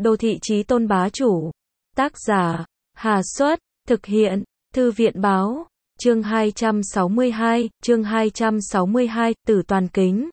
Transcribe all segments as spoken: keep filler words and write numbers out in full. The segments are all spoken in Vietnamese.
Đô thị chí tôn bá chủ. Tác giả, Hà Xuất, thực hiện, Thư viện báo, chương hai trăm sáu mươi hai, chương hai trăm sáu mươi hai, Tử Toàn Kính.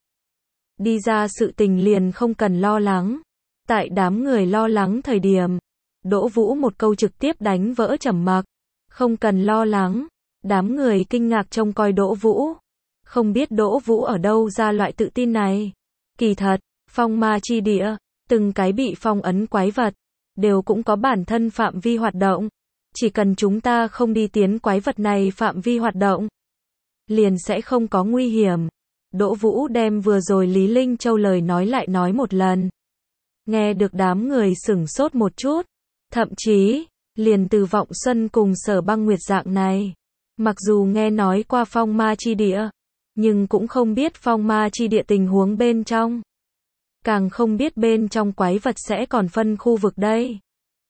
Đi ra sự tình liền không cần lo lắng. Tại đám người lo lắng thời điểm, Đỗ Vũ một câu trực tiếp đánh vỡ trầm mặc. Không cần lo lắng. Đám người kinh ngạc trông coi Đỗ Vũ. Không biết Đỗ Vũ ở đâu ra loại tự tin này. Kỳ thật, phong ma chi địa, từng cái bị phong ấn quái vật, đều cũng có bản thân phạm vi hoạt động. Chỉ cần chúng ta không đi tiến quái vật này phạm vi hoạt động, liền sẽ không có nguy hiểm. Đỗ Vũ đem vừa rồi Lý Linh Châu lời nói lại nói một lần. Nghe được đám người sửng sốt một chút. Thậm chí, liền từ Vọng Xuân cùng Sở Băng Nguyệt dạng này. Mặc dù nghe nói qua phong ma chi địa, nhưng cũng không biết phong ma chi địa tình huống bên trong. Càng không biết bên trong quái vật sẽ còn phân khu vực đây.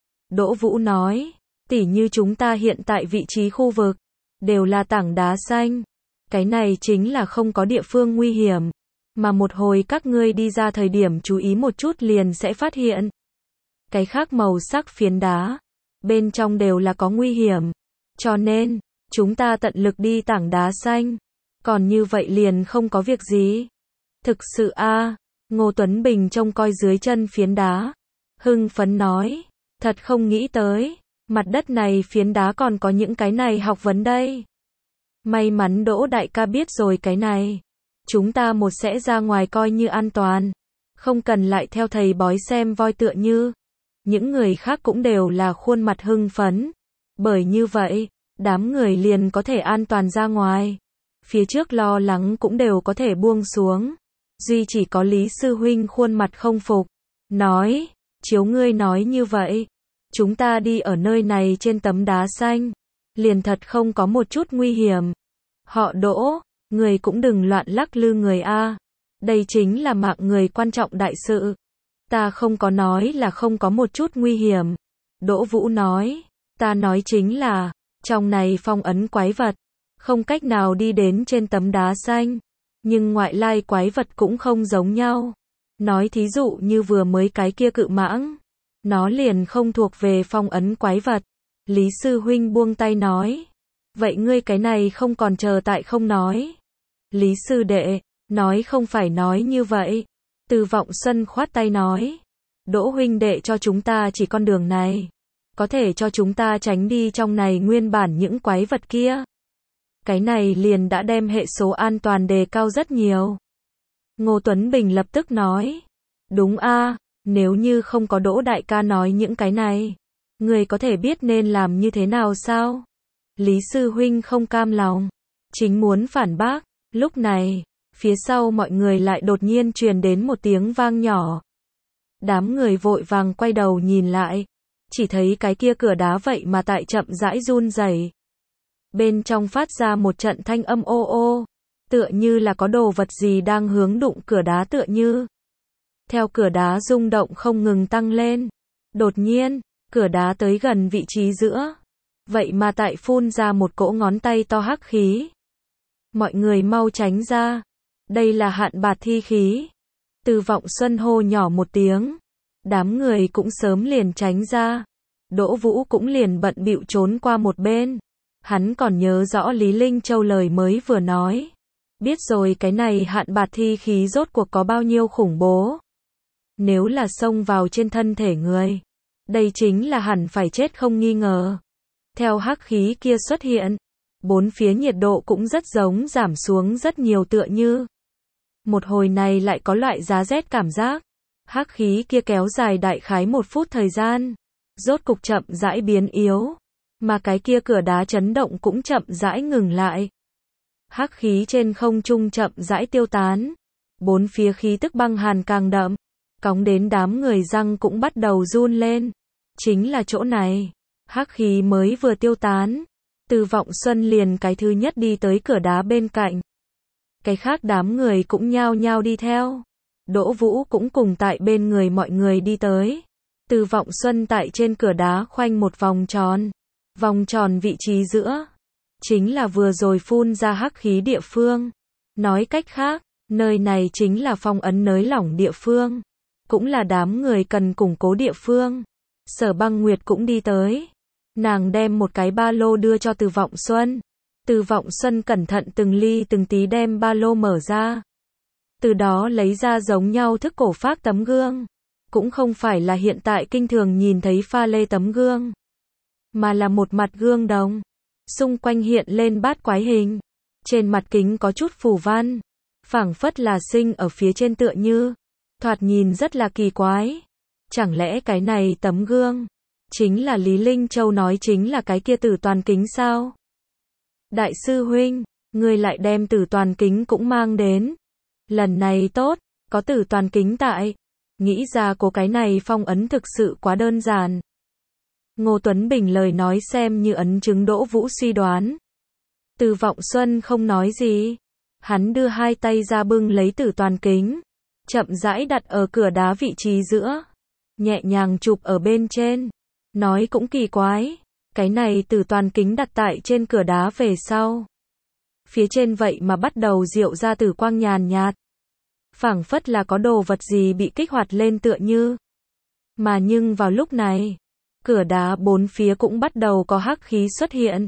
Đỗ Vũ nói, tỉ như chúng ta hiện tại vị trí khu vực, đều là tảng đá xanh. Cái này chính là không có địa phương nguy hiểm. Mà một hồi các ngươi đi ra thời điểm chú ý một chút liền sẽ phát hiện. Cái khác màu sắc phiến đá, bên trong đều là có nguy hiểm. Cho nên, chúng ta tận lực đi tảng đá xanh. Còn như vậy liền không có việc gì. Thực sự a à, Ngô Tuấn Bình trông coi dưới chân phiến đá. Hưng phấn nói, thật không nghĩ tới, mặt đất này phiến đá còn có những cái này học vấn đây. May mắn Đỗ đại ca biết rồi cái này. Chúng ta một sẽ ra ngoài coi như an toàn. Không cần lại theo thầy bói xem voi tựa như. Những người khác cũng đều là khuôn mặt hưng phấn. Bởi như vậy, đám người liền có thể an toàn ra ngoài. Phía trước lo lắng cũng đều có thể buông xuống. Duy chỉ có Lý Sư Huynh khuôn mặt không phục. Nói, chiếu ngươi nói như vậy. Chúng ta đi ở nơi này trên tấm đá xanh. Liền thật không có một chút nguy hiểm. Họ Đỗ, người cũng đừng loạn lắc lư người a. Đây chính là mạng người quan trọng đại sự. Ta không có nói là không có một chút nguy hiểm. Đỗ Vũ nói, ta nói chính là, trong này phong ấn quái vật, không cách nào đi đến trên tấm đá xanh. Nhưng ngoại lai quái vật cũng không giống nhau. Nói thí dụ như vừa mới cái kia cự mãng, nó liền không thuộc về phong ấn quái vật. Lý Sư Huynh buông tay nói, vậy ngươi cái này không còn chờ tại không nói. Lý Sư Đệ, nói không phải nói như vậy. Từ Vọng Xuân khoát tay nói, Đỗ huynh đệ cho chúng ta chỉ con đường này, có thể cho chúng ta tránh đi trong này nguyên bản những quái vật kia. Cái này liền đã đem hệ số an toàn đề cao rất nhiều. Ngô Tuấn Bình lập tức nói, đúng a, nếu như không có Đỗ đại ca nói những cái này, người có thể biết nên làm như thế nào sao? Lý Sư Huynh không cam lòng, chính muốn phản bác. Lúc này, phía sau mọi người lại đột nhiên truyền đến một tiếng vang nhỏ. Đám người vội vàng quay đầu nhìn lại, chỉ thấy cái kia cửa đá vậy mà tại chậm rãi run rẩy. Bên trong phát ra một trận thanh âm ô ô, tựa như là có đồ vật gì đang hướng đụng cửa đá tựa như. Theo cửa đá rung động không ngừng tăng lên, đột nhiên, cửa đá tới gần vị trí giữa, vậy mà tại phun ra một cỗ ngón tay to hắc khí. Mọi người mau tránh ra, đây là hạn bạt thi khí. Từ Vọng Xuân hô nhỏ một tiếng, đám người cũng sớm liền tránh ra. Đỗ Vũ cũng liền bận bịu trốn qua một bên. Hắn còn nhớ rõ Lý Linh Châu lời mới vừa nói. Biết rồi cái này hạn bạt thi khí rốt cuộc có bao nhiêu khủng bố. Nếu là xông vào trên thân thể người, đây chính là hẳn phải chết không nghi ngờ. Theo hắc khí kia xuất hiện, bốn phía nhiệt độ cũng rất giống giảm xuống rất nhiều tựa như. Một hồi này lại có loại giá rét cảm giác. Hắc khí kia kéo dài đại khái một phút thời gian. Rốt cục chậm rãi biến yếu. Mà cái kia cửa đá chấn động cũng chậm rãi ngừng lại. Hắc khí trên không trung chậm rãi tiêu tán. Bốn phía khí tức băng hàn càng đậm. Cóng đến đám người răng cũng bắt đầu run lên. Chính là chỗ này. Hắc khí mới vừa tiêu tán. Từ Vọng Xuân liền cái thứ nhất đi tới cửa đá bên cạnh. Cái khác đám người cũng nhao nhao đi theo. Đỗ Vũ cũng cùng tại bên người mọi người đi tới. Từ Vọng Xuân tại trên cửa đá khoanh một vòng tròn. Vòng tròn vị trí giữa, chính là vừa rồi phun ra hắc khí địa phương. Nói cách khác, nơi này chính là phong ấn nới lỏng địa phương. cũng là đám người cần củng cố địa phương. Sở Băng Nguyệt cũng đi tới. Nàng đem một cái ba lô đưa cho Từ Vọng Xuân. Từ Vọng Xuân cẩn thận từng ly từng tí đem ba lô mở ra. Từ đó lấy ra giống nhau thức cổ phác tấm gương. Cũng không phải là hiện tại kinh thường nhìn thấy pha lê tấm gương, mà là một mặt gương đồng. Xung quanh hiện lên bát quái hình. Trên mặt kính có chút phù văn. Phảng phất là sinh ở phía trên tựa như. Thoạt nhìn rất là kỳ quái. Chẳng lẽ cái này tấm gương chính là Lý Linh Châu nói chính là cái kia Tử Toàn Kính sao? Đại sư huynh, ngươi lại đem Tử Toàn Kính cũng mang đến. Lần này tốt, có Tử Toàn Kính tại. Nghĩ ra cô cái này phong ấn thực sự quá đơn giản. Ngô Tuấn Bình lời nói xem như ấn chứng Đỗ Vũ suy đoán. Từ Vọng Xuân không nói gì. Hắn đưa hai tay ra bưng lấy Tử Toàn Kính. Chậm rãi đặt ở cửa đá vị trí giữa. Nhẹ nhàng chụp ở bên trên. Nói cũng kỳ quái. Cái này Tử Toàn Kính đặt tại trên cửa đá về sau. Phía trên vậy mà bắt đầu diệu ra tử quang nhàn nhạt. Phảng phất là có đồ vật gì bị kích hoạt lên tựa như. Mà nhưng vào lúc này, cửa đá bốn phía cũng bắt đầu có hắc khí xuất hiện.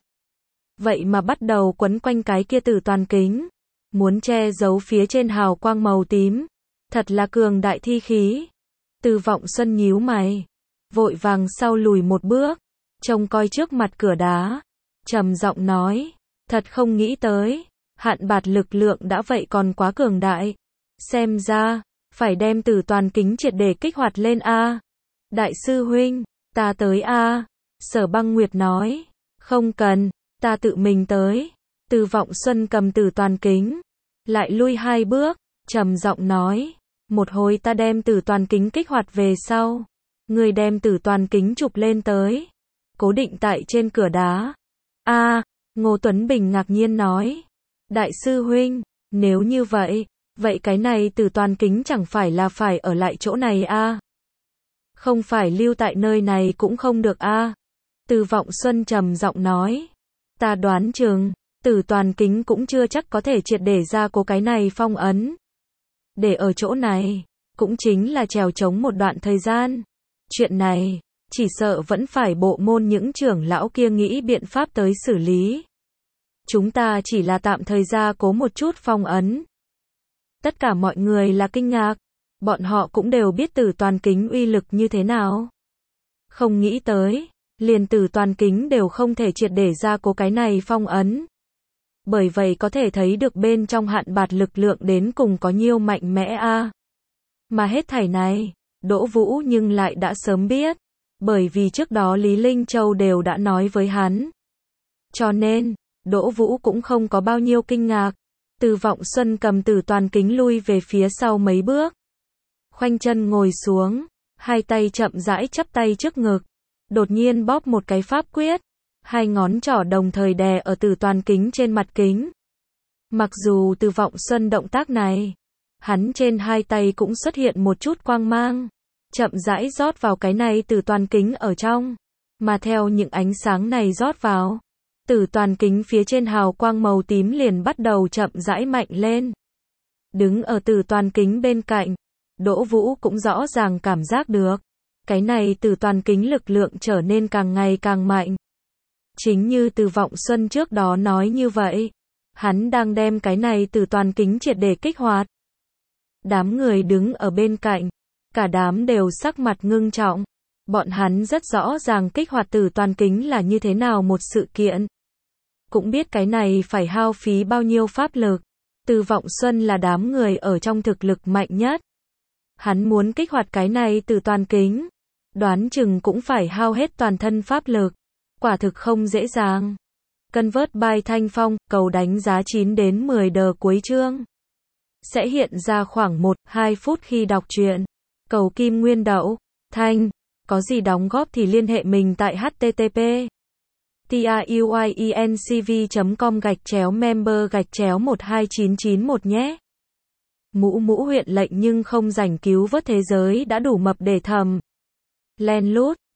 Vậy mà bắt đầu quấn quanh cái kia Tử Toàn Kính. Muốn che giấu phía trên hào quang màu tím. Thật là cường đại thi khí. Từ Vọng Xuân nhíu mày. Vội vàng sau lùi một bước. Trông coi trước mặt cửa đá. Trầm giọng nói. Thật không nghĩ tới. Hạn bạt lực lượng đã vậy còn quá cường đại. Xem ra, phải đem Tử Toàn Kính triệt để kích hoạt lên a. Đại sư huynh, ta tới a. Sở Băng Nguyệt nói. Không cần, ta tự mình tới. Từ Vọng Xuân cầm Tử Toàn Kính. Lại lui hai bước, trầm giọng nói. Một hồi ta đem Tử Toàn Kính kích hoạt về sau. Người đem Tử Toàn Kính chụp lên tới. Cố định tại trên cửa đá. A, Ngô Tuấn Bình ngạc nhiên nói. Đại sư huynh, nếu như vậy, vậy cái này Tử Toàn Kính chẳng phải là phải ở lại chỗ này a? Không phải lưu tại nơi này cũng không được a. Từ Vọng Xuân trầm giọng nói. Ta đoán chừng, Tử Toàn Kính cũng chưa chắc có thể triệt để ra cố cái này phong ấn. Để ở chỗ này, cũng chính là trèo trống một đoạn thời gian. Chuyện này, chỉ sợ vẫn phải bộ môn những trưởng lão kia nghĩ biện pháp tới xử lý. Chúng ta chỉ là tạm thời gia cố một chút phong ấn. Tất cả mọi người là kinh ngạc. Bọn họ cũng đều biết Tử Toàn Kính uy lực như thế nào. Không nghĩ tới, liền Tử Toàn Kính đều không thể triệt để gia cố cái này phong ấn. Bởi vậy có thể thấy được bên trong hạn bạt lực lượng đến cùng có nhiêu mạnh mẽ a. Mà hết thảy này, Đỗ Vũ nhưng lại đã sớm biết. Bởi vì trước đó Lý Linh Châu đều đã nói với hắn. Cho nên, Đỗ Vũ cũng không có bao nhiêu kinh ngạc. Từ Vọng Xuân cầm Tử Toàn Kính lui về phía sau mấy bước. Khoanh chân ngồi xuống, hai tay chậm rãi chắp tay trước ngực. Đột nhiên bóp một cái pháp quyết. Hai ngón trỏ đồng thời đè ở Tử Toàn Kính trên mặt kính. Mặc dù Từ Vọng Xuân động tác này, hắn trên hai tay cũng xuất hiện một chút quang mang. Chậm rãi rót vào cái này Tử Toàn Kính ở trong. Mà theo những ánh sáng này rót vào, Tử Toàn Kính phía trên hào quang màu tím liền bắt đầu chậm rãi mạnh lên. Đứng ở Tử Toàn Kính bên cạnh, Đỗ Vũ cũng rõ ràng cảm giác được. Cái này Tử Toàn Kính lực lượng trở nên càng ngày càng mạnh. Chính như Từ Vọng Xuân trước đó nói như vậy. Hắn đang đem cái này Tử Toàn Kính triệt để kích hoạt. Đám người đứng ở bên cạnh. Cả đám đều sắc mặt ngưng trọng. Bọn hắn rất rõ ràng kích hoạt Tử Toàn Kính là như thế nào một sự kiện. Cũng biết cái này phải hao phí bao nhiêu pháp lực. Từ Vọng Xuân là đám người ở trong thực lực mạnh nhất. Hắn muốn kích hoạt cái này Tử Toàn Kính. Đoán chừng cũng phải hao hết toàn thân pháp lực. Quả thực không dễ dàng. Convert by Thanh Phong, cầu đánh giá chín đến mười đờ cuối chương. Sẽ hiện ra khoảng một đến hai phút khi đọc truyện. Cầu Kim Nguyên Đậu, Thanh, có gì đóng góp thì liên hệ mình tại http truyencv chấm com gạch chéo member gạch chéo một hai chín chín một nhé. Mũ mũ huyện lệnh nhưng không rảnh cứu vớt thế giới đã đủ mập để thầm. Len lút.